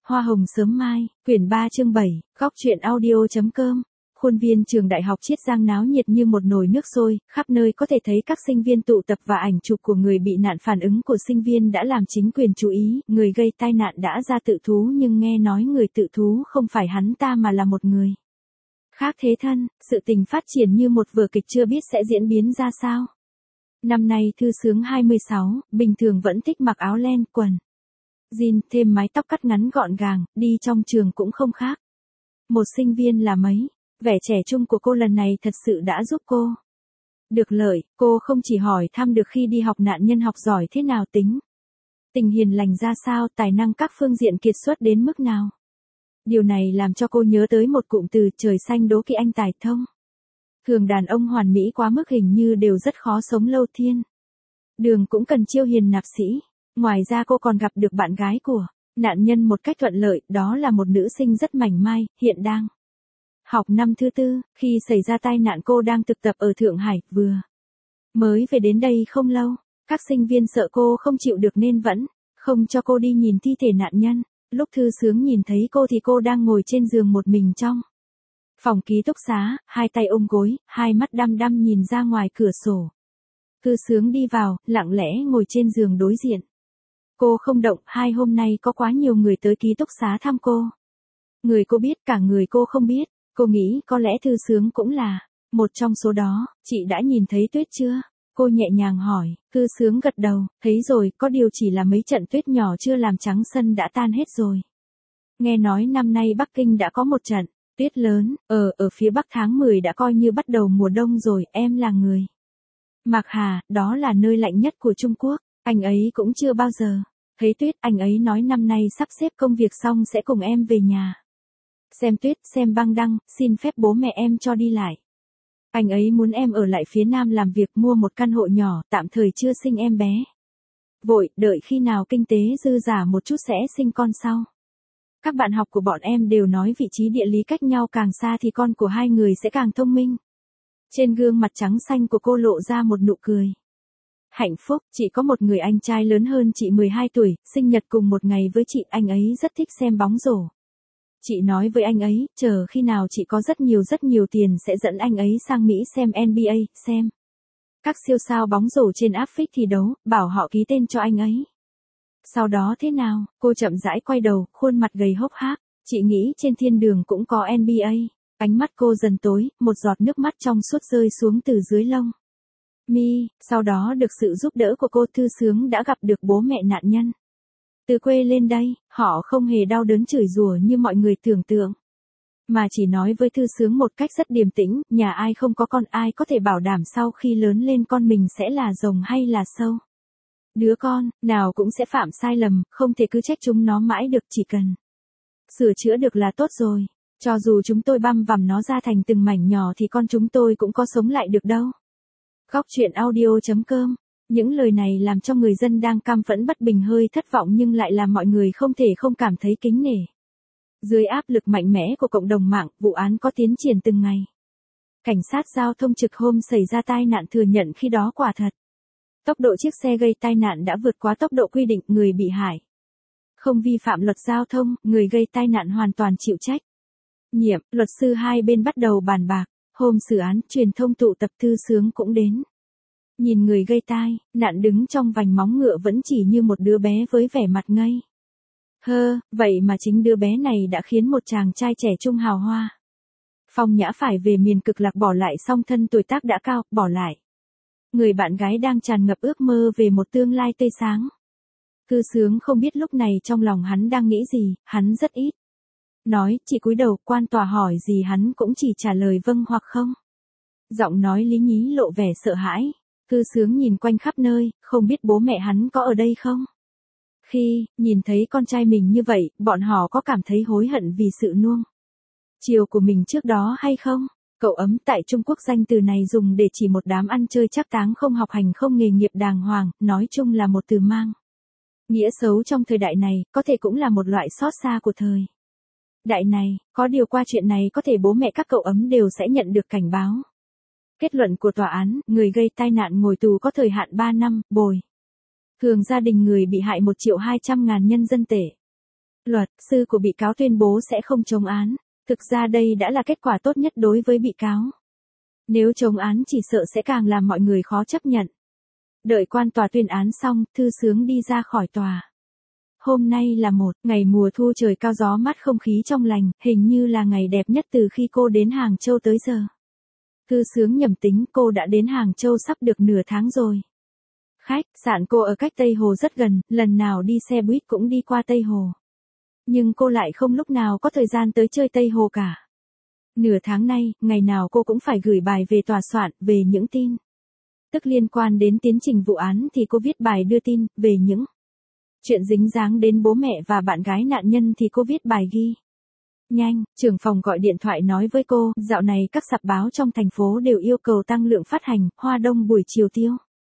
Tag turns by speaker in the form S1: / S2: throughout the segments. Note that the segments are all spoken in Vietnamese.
S1: Hoa hồng sớm mai, quyển 3 chương 7, góc truyện audio.com. Khuôn viên trường đại học Chiết Giang náo nhiệt như một nồi nước sôi, khắp nơi có thể thấy các sinh viên tụ tập và ảnh chụp của người bị nạn. Phản ứng của sinh viên đã làm chính quyền chú ý, người gây tai nạn đã ra tự thú nhưng nghe nói người tự thú không phải hắn ta mà là một người khác thế thân. Sự tình phát triển như một vở kịch chưa biết sẽ diễn biến ra sao. Năm nay Thư Sướng 26, bình thường vẫn thích mặc áo len, quần jean, thêm mái tóc cắt ngắn gọn gàng, đi trong trường cũng không khác một sinh viên là mấy. Vẻ trẻ trung của cô lần này thật sự đã giúp cô được lợi. Cô không chỉ hỏi thăm được khi đi học nạn nhân học giỏi thế nào, tình hiền lành ra sao, tài năng các phương diện kiệt xuất đến mức nào. Điều này làm cho cô nhớ tới một cụm từ: trời xanh đố kỵ anh tài thông. Thường đàn ông hoàn mỹ quá mức hình như đều rất khó sống lâu thiên đường, cũng cần chiêu hiền nạp sĩ. Ngoài ra cô còn gặp được bạn gái của nạn nhân một cách thuận lợi, đó là một nữ sinh rất mảnh mai, hiện đang học năm thứ 4, khi xảy ra tai nạn cô đang thực tập ở Thượng Hải, vừa mới về đến đây không lâu. Các sinh viên sợ cô không chịu được nên vẫn không cho cô đi nhìn thi thể nạn nhân. Lúc Thư Sướng nhìn thấy cô thì cô đang ngồi trên giường một mình trong phòng ký túc xá, hai tay ôm gối, hai mắt đăm đăm nhìn ra ngoài cửa sổ. Thư Sướng đi vào, lặng lẽ ngồi trên giường đối diện cô không động. Hôm nay có quá nhiều người tới ký túc xá thăm cô. Người cô biết, cả người cô không biết. Cô nghĩ có lẽ Thư Sướng cũng là một trong số đó. Chị đã nhìn thấy tuyết chưa? Cô nhẹ nhàng hỏi. Thư Sướng gật đầu, thấy rồi, có điều chỉ là mấy trận tuyết nhỏ chưa làm trắng sân đã tan hết rồi. Nghe nói năm nay Bắc Kinh đã có một trận tuyết lớn, ở phía Bắc tháng 10 đã coi như bắt đầu mùa đông rồi. Em là người Mạc Hà, đó là nơi lạnh nhất của Trung Quốc. Anh ấy cũng chưa bao giờ thấy tuyết. Anh ấy nói năm nay sắp xếp công việc xong sẽ cùng em về nhà xem tuyết, xem băng đăng, xin phép bố mẹ em cho đi lại. Anh ấy muốn em ở lại phía Nam làm việc, mua một căn hộ nhỏ, tạm thời chưa sinh em bé vội, đợi khi nào kinh tế dư giả một chút sẽ sinh con sau. Các bạn học của bọn em đều nói vị trí địa lý cách nhau càng xa thì con của hai người sẽ càng thông minh. Trên gương mặt trắng xanh của cô lộ ra một nụ cười hạnh phúc. Chị có một người anh trai lớn hơn chị 12 tuổi, sinh nhật cùng một ngày với chị. Anh ấy rất thích xem bóng rổ. Chị nói với anh ấy, chờ khi nào chị có rất nhiều tiền sẽ dẫn anh ấy sang Mỹ xem NBA, xem các siêu sao bóng rổ trên áp phích thi đấu, bảo họ ký tên cho anh ấy. Sau đó thế nào? Cô chậm rãi quay đầu, khuôn mặt gầy hốc hác. Chị nghĩ trên thiên đường cũng có NBA. Ánh mắt cô dần tối, một giọt nước mắt trong suốt rơi xuống từ dưới lông mi. Sau đó được sự giúp đỡ của cô, Thư Sướng đã gặp được bố mẹ nạn nhân. Từ quê lên đây, họ không hề đau đớn chửi rủa như mọi người tưởng tượng, mà chỉ nói với Thư Sướng một cách rất điềm tĩnh, nhà ai không có con, ai có thể bảo đảm sau khi lớn lên con mình sẽ là rồng hay là sâu. Đứa con nào cũng sẽ phạm sai lầm, không thể cứ trách chúng nó mãi được, chỉ cần sửa chữa được là tốt rồi. Cho dù chúng tôi băm vằm nó ra thành từng mảnh nhỏ thì con chúng tôi cũng có sống lại được đâu. Góc truyện audio.com. Những lời này làm cho người dân đang cam phẫn bất bình hơi thất vọng, nhưng lại làm mọi người không thể không cảm thấy kính nể. Dưới áp lực mạnh mẽ của cộng đồng mạng, vụ án có tiến triển từng ngày. Cảnh sát giao thông trực hôm xảy ra tai nạn thừa nhận khi đó quả thật tốc độ chiếc xe gây tai nạn đã vượt quá tốc độ quy định. Người bị hại không vi phạm luật giao thông, người gây tai nạn hoàn toàn chịu trách nhiệm. Luật sư hai bên bắt đầu bàn bạc. Hôm xử án, truyền thông tụ tập, Thư Sướng cũng đến. Nhìn người gây tai nạn đứng trong vành móng ngựa vẫn chỉ như một đứa bé với vẻ mặt ngây vậy mà chính đứa bé này đã khiến một chàng trai trẻ trung hào hoa phong nhã phải về miền cực lạc, bỏ lại song thân tuổi tác đã cao, bỏ lại người bạn gái đang tràn ngập ước mơ về một tương lai tươi sáng. Thư Sướng không biết lúc này trong lòng hắn đang nghĩ gì. Hắn rất ít nói, chỉ cúi đầu. Quan tòa hỏi gì hắn cũng chỉ trả lời vâng hoặc không. Giọng nói lý nhí lộ vẻ sợ hãi. Thư Sướng nhìn quanh khắp nơi, không biết bố mẹ hắn có ở đây không. Khi nhìn thấy con trai mình như vậy, bọn họ có cảm thấy hối hận vì sự nuông chiều của mình trước đó hay không? Cậu ấm tại Trung Quốc, danh từ này dùng để chỉ một đám ăn chơi trác táng, không học hành, không nghề nghiệp đàng hoàng, nói chung là một từ mang nghĩa xấu trong thời đại này, có thể cũng là một loại xót xa của thời đại này. Có điều qua chuyện này có thể bố mẹ các cậu ấm đều sẽ nhận được cảnh báo. Kết luận của tòa án, người gây tai nạn ngồi tù có thời hạn 3 năm, bồi thường gia đình người bị hại 1.200.000 nhân dân tệ. Luật sư của bị cáo tuyên bố sẽ không chống án. Thực ra đây đã là kết quả tốt nhất đối với bị cáo. Nếu chống án chỉ sợ sẽ càng làm mọi người khó chấp nhận. Đợi quan tòa tuyên án xong, Thư Sướng đi ra khỏi tòa. Hôm nay là một ngày mùa thu, trời cao gió mát, không khí trong lành, hình như là ngày đẹp nhất từ khi cô đến Hàng Châu tới giờ. Thư Sướng nhẩm tính cô đã đến Hàng Châu sắp được nửa tháng rồi. Khách sạn cô ở cách Tây Hồ rất gần, lần nào đi xe buýt cũng đi qua Tây Hồ. Nhưng cô lại không lúc nào có thời gian tới chơi Tây Hồ cả. Nửa tháng nay, ngày nào cô cũng phải gửi bài về tòa soạn, về những tin tức liên quan đến tiến trình vụ án thì cô viết bài đưa tin, về những chuyện dính dáng đến bố mẹ và bạn gái nạn nhân thì cô viết bài ghi nhanh. Trưởng phòng gọi điện thoại nói với cô, dạo này các sạp báo trong thành phố đều yêu cầu tăng lượng phát hành, Hoa Đông buổi chiều tiêu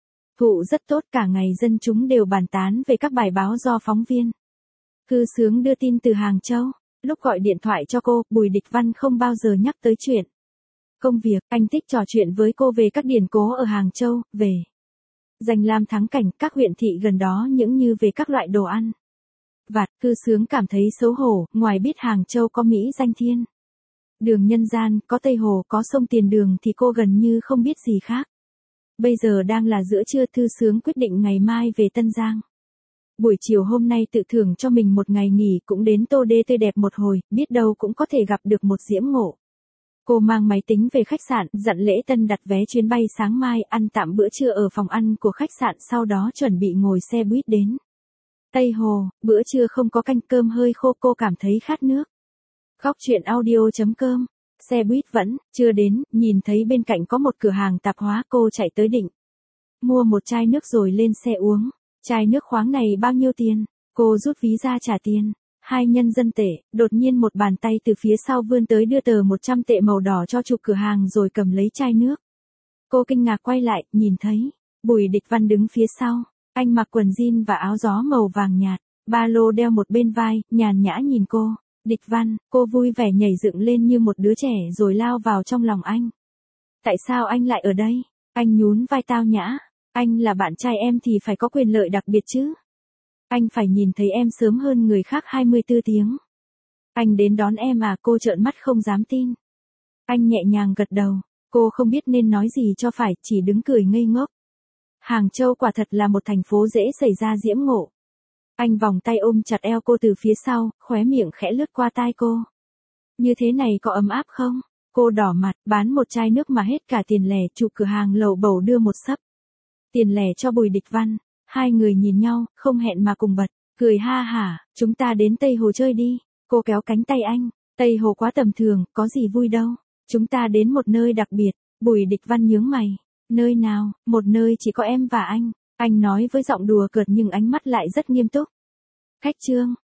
S1: thụ rất tốt, cả ngày dân chúng đều bàn tán về các bài báo do phóng viên Thư Sướng đưa tin từ Hàng Châu. Lúc gọi điện thoại cho cô, Bùi Địch Văn không bao giờ nhắc tới chuyện công việc, anh thích trò chuyện với cô về các điển cố ở Hàng Châu, về danh lam thắng cảnh, các huyện thị gần đó, những như về các loại đồ ăn vặt. Thư Sướng cảm thấy xấu hổ, ngoài biết Hàng Châu có Mỹ danh thiên đường nhân gian, có Tây Hồ, có sông Tiền Đường thì cô gần như không biết gì khác. Bây giờ đang là giữa trưa, Thư Sướng quyết định ngày mai về Tân Giang. Buổi chiều hôm nay tự thưởng cho mình một ngày nghỉ, cũng đến Tô Đê tươi đẹp một hồi, biết đâu cũng có thể gặp được một diễm ngộ. Cô mang máy tính về khách sạn, dặn Lễ Tân đặt vé chuyến bay sáng mai, ăn tạm bữa trưa ở phòng ăn của khách sạn, sau đó chuẩn bị ngồi xe buýt đến Tây Hồ. Bữa trưa không có canh, cơm hơi khô, cô cảm thấy khát nước. Góc chuyện audio.com. Xe buýt vẫn chưa đến, nhìn thấy bên cạnh có một cửa hàng tạp hóa, cô chạy tới định mua một chai nước rồi lên xe uống. Chai nước khoáng này bao nhiêu tiền? Cô rút ví ra trả tiền. 2 nhân dân tệ. Đột nhiên một bàn tay từ phía sau vươn tới đưa tờ 100 tệ màu đỏ cho chủ cửa hàng rồi cầm lấy chai nước. Cô kinh ngạc quay lại, nhìn thấy Bùi Địch Văn đứng phía sau. Anh mặc quần jean và áo gió màu vàng nhạt, ba lô đeo một bên vai, nhàn nhã nhìn cô. Địch Văn, cô vui vẻ nhảy dựng lên như một đứa trẻ rồi lao vào trong lòng anh. Tại sao anh lại ở đây? Anh nhún vai tao nhã. Anh là bạn trai em thì phải có quyền lợi đặc biệt chứ. Anh phải nhìn thấy em sớm hơn người khác 24 tiếng. Anh đến đón em à? Cô trợn mắt không dám tin. Anh nhẹ nhàng gật đầu. Cô không biết nên nói gì cho phải, chỉ đứng cười ngây ngốc. Hàng Châu quả thật là một thành phố dễ xảy ra diễm ngộ. Anh vòng tay ôm chặt eo cô từ phía sau, khóe miệng khẽ lướt qua tai cô. Như thế này có ấm áp không? Cô đỏ mặt, bán một chai nước mà hết cả tiền lẻ, chủ cửa hàng lầu bầu đưa một xấp tiền lẻ cho Bùi Địch Văn. Hai người nhìn nhau, không hẹn mà cùng bật cười ha hả. Chúng ta đến Tây Hồ chơi đi. Cô kéo cánh tay anh. Tây Hồ quá tầm thường, có gì vui đâu. Chúng ta đến một nơi đặc biệt. Bùi Địch Văn nhướng mày. Nơi nào? Một nơi chỉ có em và anh. Anh nói với giọng đùa cợt nhưng ánh mắt lại rất nghiêm túc. Khách Trương.